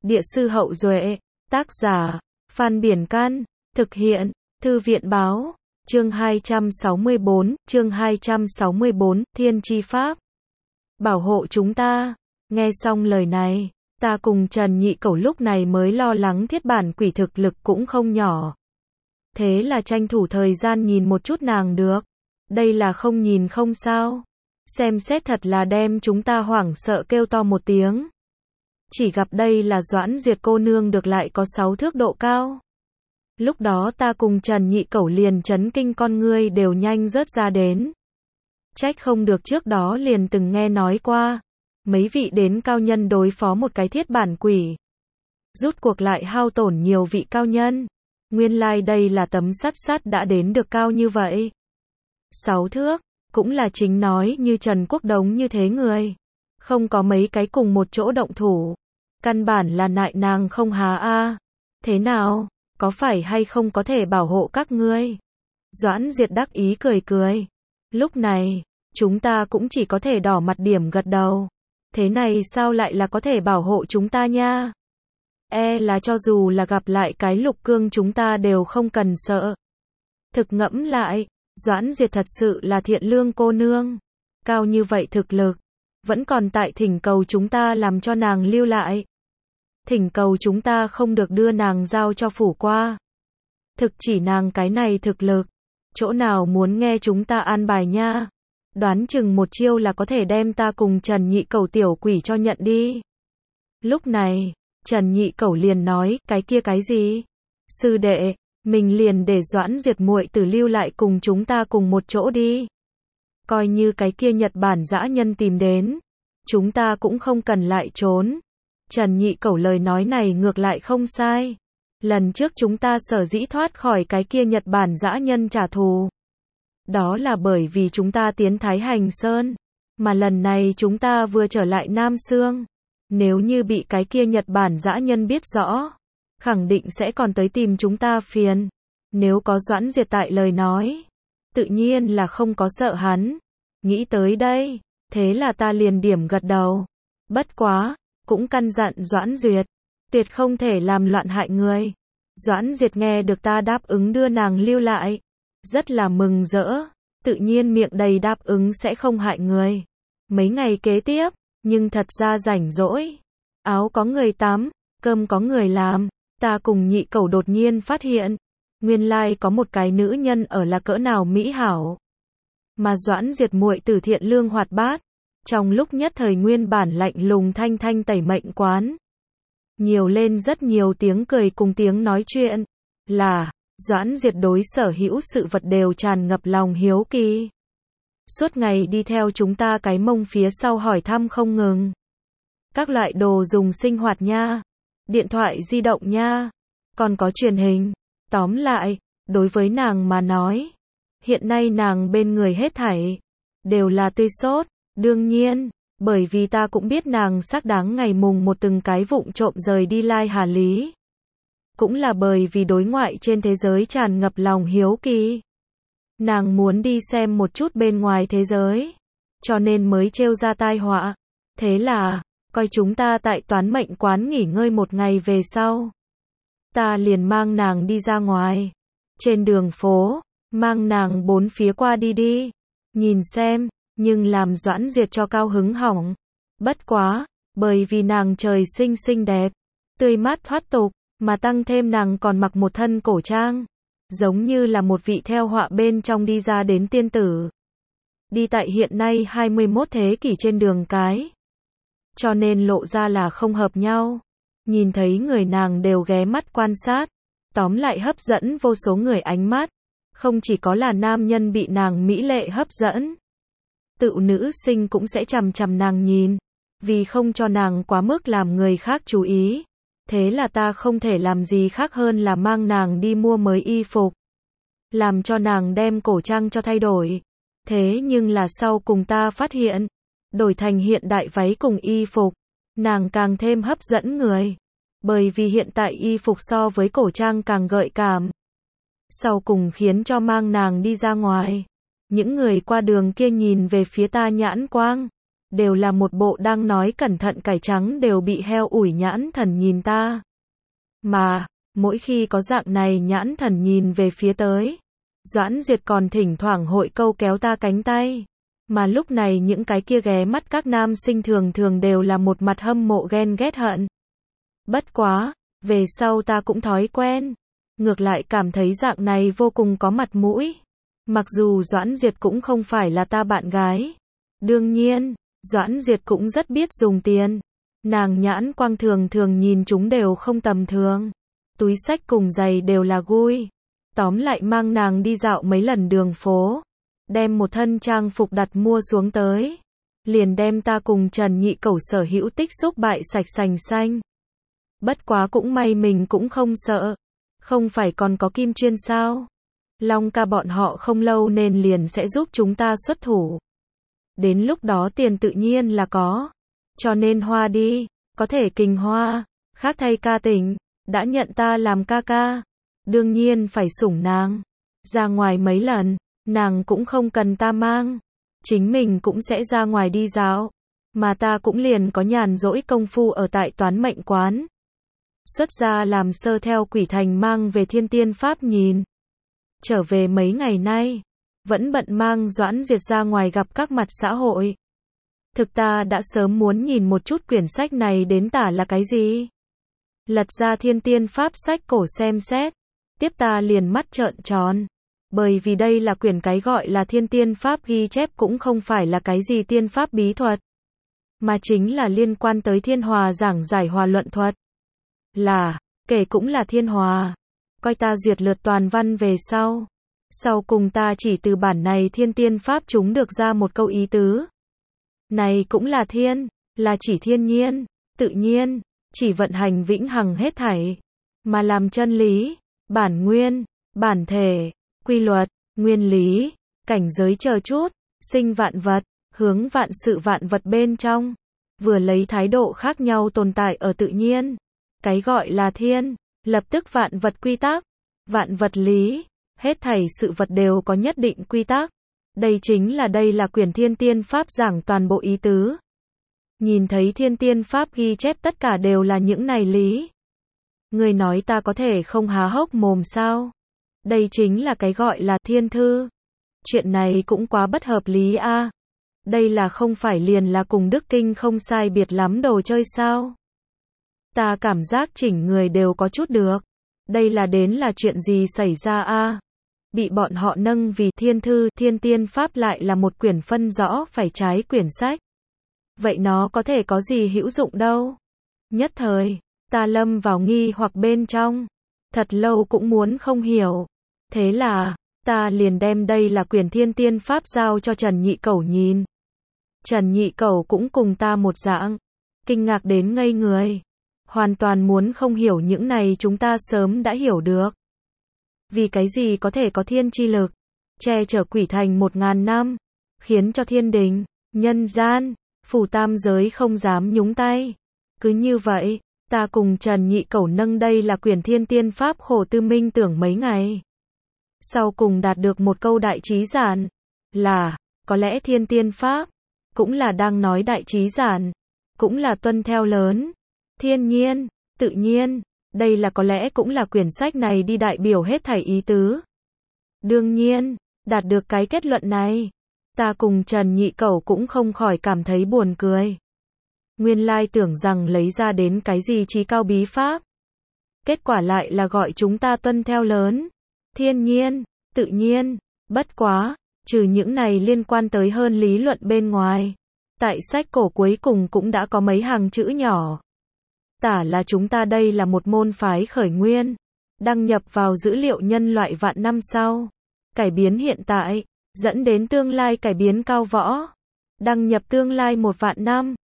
Địa sư Hậu Duệ, tác giả, Phan Biển Can, thực hiện, Thư viện Báo, chương 264, Thiên Chi Pháp. Bảo hộ chúng ta. Nghe xong lời này, ta cùng Trần Nhị Cẩu lúc này mới lo lắng Thiết Bản Quỷ thực lực cũng không nhỏ. Thế là tranh thủ thời gian nhìn một chút nàng được. Đây là không nhìn không sao. Xem xét thật là đem chúng ta hoảng sợ kêu to một tiếng. Chỉ gặp đây là Doãn Duyệt cô nương được lại có 6 thước độ cao. Lúc đó ta cùng Trần Nhị Cẩu liền chấn kinh, con ngươi đều nhanh rớt ra đến. Trách không được trước đó liền từng nghe nói qua. Mấy vị đến cao nhân đối phó một cái Thiết Bản Quỷ. Rút cuộc lại hao tổn nhiều vị cao nhân. Nguyên lai đây là tấm sắt đã đến được cao như vậy. 6 thước, cũng là chính nói như Trần Quốc Đống như thế người. Không có mấy cái cùng một chỗ động thủ. Căn bản là nại nàng không há a. Thế nào, có phải hay không có thể bảo hộ các ngươi? Doãn Duyệt đắc ý cười cười. Lúc này, chúng ta cũng chỉ có thể đỏ mặt điểm gật đầu. Thế này sao lại là có thể bảo hộ chúng ta nha? Là cho dù là gặp lại cái Lục Cương chúng ta đều không cần sợ. Thực ngẫm lại, Doãn Duyệt thật sự là thiện lương cô nương. Cao như vậy thực lực, vẫn còn tại thỉnh cầu chúng ta làm cho nàng lưu lại. Thỉnh cầu chúng ta không được đưa nàng giao cho phủ qua. Thực chỉ nàng cái này thực lực, chỗ nào muốn nghe chúng ta an bài nha. Đoán chừng một chiêu là có thể đem ta cùng Trần Nhị Cẩu tiểu quỷ cho nhận đi. Lúc này, Trần Nhị Cẩu liền nói, cái kia cái gì? Sư đệ, mình liền để Doãn Duyệt muội tử lưu lại cùng chúng ta cùng một chỗ đi. Coi như cái kia Nhật Bản dã nhân tìm đến, chúng ta cũng không cần lại trốn. Trần Nhị Cẩu lời nói này ngược lại không sai. Lần trước chúng ta sở dĩ thoát khỏi cái kia Nhật Bản dã nhân trả thù. Đó là bởi vì chúng ta tiến Thái Hành Sơn. Mà lần này chúng ta vừa trở lại Nam Sương. Nếu như bị cái kia Nhật Bản dã nhân biết rõ, khẳng định sẽ còn tới tìm chúng ta phiền. Nếu có Doãn Duyệt tại lời nói, tự nhiên là không có sợ hắn. Nghĩ tới đây, thế là ta liền điểm gật đầu. Bất quá, cũng căn dặn Doãn Duyệt, tuyệt không thể làm loạn hại người. Doãn Duyệt nghe được ta đáp ứng đưa nàng lưu lại, rất là mừng rỡ, tự nhiên miệng đầy đáp ứng sẽ không hại người. Mấy ngày kế tiếp, nhưng thật ra rảnh rỗi, áo có người tắm, cơm có người làm, ta cùng Nhị Cẩu đột nhiên phát hiện, nguyên lai có một cái nữ nhân ở là cỡ nào mỹ hảo. Mà Doãn Duyệt muội tử thiện lương hoạt bát, trong lúc nhất thời nguyên bản lạnh lùng thanh thanh tẩy mệnh quán. Nhiều lên rất nhiều tiếng cười cùng tiếng nói chuyện, là, Doãn Duyệt đối sở hữu sự vật đều tràn ngập lòng hiếu kỳ. Suốt ngày đi theo chúng ta cái mông phía sau hỏi thăm không ngừng. Các loại đồ dùng sinh hoạt nha, điện thoại di động nha, còn có truyền hình. Tóm lại, đối với nàng mà nói, hiện nay nàng bên người hết thảy đều là tươi sốt. Đương nhiên, bởi vì ta cũng biết nàng xác đáng ngày mùng một từng cái vụng trộm rời đi Lai Hà Lý. Cũng là bởi vì đối ngoại trên thế giới tràn ngập lòng hiếu kỳ. Nàng muốn đi xem một chút bên ngoài thế giới, cho nên mới trêu ra tai họa. Thế là, coi chúng ta tại Toán Mệnh quán nghỉ ngơi một ngày về sau, ta liền mang nàng đi ra ngoài. Trên đường phố, mang nàng bốn phía qua đi, nhìn xem, nhưng làm Doãn Duyệt cho cao hứng hỏng. Bất quá, bởi vì nàng trời sinh xinh đẹp, tươi mát thoát tục, mà tăng thêm nàng còn mặc một thân cổ trang, giống như là một vị theo họa bên trong đi ra đến tiên tử. Đi tại hiện nay 21 thế kỷ trên đường cái, cho nên lộ ra là không hợp nhau. Nhìn thấy người nàng đều ghé mắt quan sát, tóm lại hấp dẫn vô số người ánh mắt. Không chỉ có là nam nhân bị nàng mỹ lệ hấp dẫn, tự nữ sinh cũng sẽ chằm chằm nàng nhìn, vì không cho nàng quá mức làm người khác chú ý. Thế là ta không thể làm gì khác hơn là mang nàng đi mua mới y phục, làm cho nàng đem cổ trang cho thay đổi. Thế nhưng là sau cùng ta phát hiện, đổi thành hiện đại váy cùng y phục, nàng càng thêm hấp dẫn người. Bởi vì hiện tại y phục so với cổ trang càng gợi cảm. Sau cùng khiến cho mang nàng đi ra ngoài, những người qua đường kia nhìn về phía ta nhãn quang đều là một bộ đang nói cẩn thận cải trắng đều bị heo ủi nhãn thần nhìn ta. Mà, mỗi khi có dạng này nhãn thần nhìn về phía tới, Doãn Duyệt còn thỉnh thoảng hội câu kéo ta cánh tay. Mà lúc này những cái kia ghé mắt các nam sinh thường thường đều là một mặt hâm mộ ghen ghét hận. Bất quá, về sau ta cũng thói quen. Ngược lại cảm thấy dạng này vô cùng có mặt mũi. Mặc dù Doãn Duyệt cũng không phải là ta bạn gái. Đương nhiên, Doãn Duyệt cũng rất biết dùng tiền. Nàng nhãn quang thường thường nhìn chúng đều không tầm thường. Túi xách cùng giày đều là gui. Tóm lại mang nàng đi dạo mấy lần đường phố. Đem một thân trang phục đặt mua xuống tới. Liền đem ta cùng Trần Nhị Cẩu sở hữu tích xúc bại sạch sành xanh. Bất quá cũng may mình cũng không sợ. Không phải còn có Kim Chuyên sao? Long ca bọn họ không lâu nên liền sẽ giúp chúng ta xuất thủ. Đến lúc đó tiền tự nhiên là có. Cho nên hoa đi, có thể kình hoa. Khác thay ca tình, đã nhận ta làm ca ca. Đương nhiên phải sủng nàng. Ra ngoài mấy lần, nàng cũng không cần ta mang. Chính mình cũng sẽ ra ngoài đi dạo. Mà ta cũng liền có nhàn rỗi công phu ở tại toán mệnh quán. Xuất ra làm sơ theo Quỷ Thành mang về Thiên Tiên Pháp nhìn. Trở về mấy ngày nay, vẫn bận mang Doãn Duyệt ra ngoài gặp các mặt xã hội. Thực ta đã sớm muốn nhìn một chút quyển sách này đến tả là cái gì. Lật ra Thiên Tiên Pháp sách cổ xem xét. Tiếp ta liền mắt trợn tròn. Bởi vì đây là quyển cái gọi là Thiên Tiên Pháp ghi chép cũng không phải là cái gì tiên pháp bí thuật. Mà chính là liên quan tới thiên hòa giảng giải hòa luận thuật. Là, kể cũng là thiên hòa. Coi ta duyệt lượt toàn văn về sau. Sau cùng ta chỉ từ bản này Thiên Tiên Pháp chúng được ra một câu ý tứ. Này cũng là thiên, là chỉ thiên nhiên, tự nhiên, chỉ vận hành vĩnh hằng hết thảy. Mà làm chân lý, bản nguyên, bản thể, quy luật, nguyên lý, cảnh giới chờ chút, sinh vạn vật, hướng vạn sự vạn vật bên trong. Vừa lấy thái độ khác nhau tồn tại ở tự nhiên. Cái gọi là thiên, lập tức vạn vật quy tắc, vạn vật lý, hết thảy sự vật đều có nhất định quy tắc. Đây là quyển Thiên Tiên Pháp giảng toàn bộ ý tứ. Nhìn thấy Thiên Tiên Pháp ghi chép tất cả đều là những này lý. Người nói ta có thể không há hốc mồm sao? Đây chính là cái gọi là thiên thư. Chuyện này cũng quá bất hợp lý a. Đây là không phải liền là cùng Đức Kinh không sai biệt lắm đồ chơi sao? Ta cảm giác chỉnh người đều có chút được. Đây là đến là chuyện gì xảy ra a? Bị bọn họ nâng vì thiên thư, Thiên Tiên Pháp lại là một quyển phân rõ phải trái quyển sách. Vậy nó có thể có gì hữu dụng đâu? Nhất thời, ta lâm vào nghi hoặc bên trong. Thật lâu cũng muốn không hiểu. Thế là, ta liền đem đây là quyển Thiên Tiên Pháp giao cho Trần Nhị Cẩu nhìn. Trần Nhị Cẩu cũng cùng ta một dạng. Kinh ngạc đến ngây người. Hoàn toàn muốn không hiểu những này chúng ta sớm đã hiểu được. Vì cái gì có thể có thiên chi lực, che chở Quỷ Thành 1000 năm, khiến cho thiên đình, nhân gian, phủ tam giới không dám nhúng tay. Cứ như vậy, ta cùng Trần Nhị Cẩu nâng đây là quyển Thiên Tiên Pháp khổ tư minh tưởng mấy ngày. Sau cùng đạt được một câu đại trí giản, là, có lẽ Thiên Tiên Pháp, cũng là đang nói đại trí giản, cũng là tuân theo lớn, thiên nhiên, tự nhiên. Đây là có lẽ cũng là quyển sách này đi đại biểu hết thảy ý tứ. Đương nhiên, đạt được cái kết luận này, ta cùng Trần Nhị Cẩu cũng không khỏi cảm thấy buồn cười. Nguyên lai tưởng rằng lấy ra đến cái gì trí cao bí pháp. Kết quả lại là gọi chúng ta tuân theo lớn, thiên nhiên, tự nhiên. Bất quá, trừ những này liên quan tới hơn lý luận bên ngoài. Tại sách cổ cuối cùng cũng đã có mấy hàng chữ nhỏ. Tả là chúng ta đây là một môn phái khởi nguyên, đăng nhập vào dữ liệu nhân loại vạn năm sau, cải biến hiện tại, dẫn đến tương lai cải biến cao võ, đăng nhập tương lai 1 vạn năm.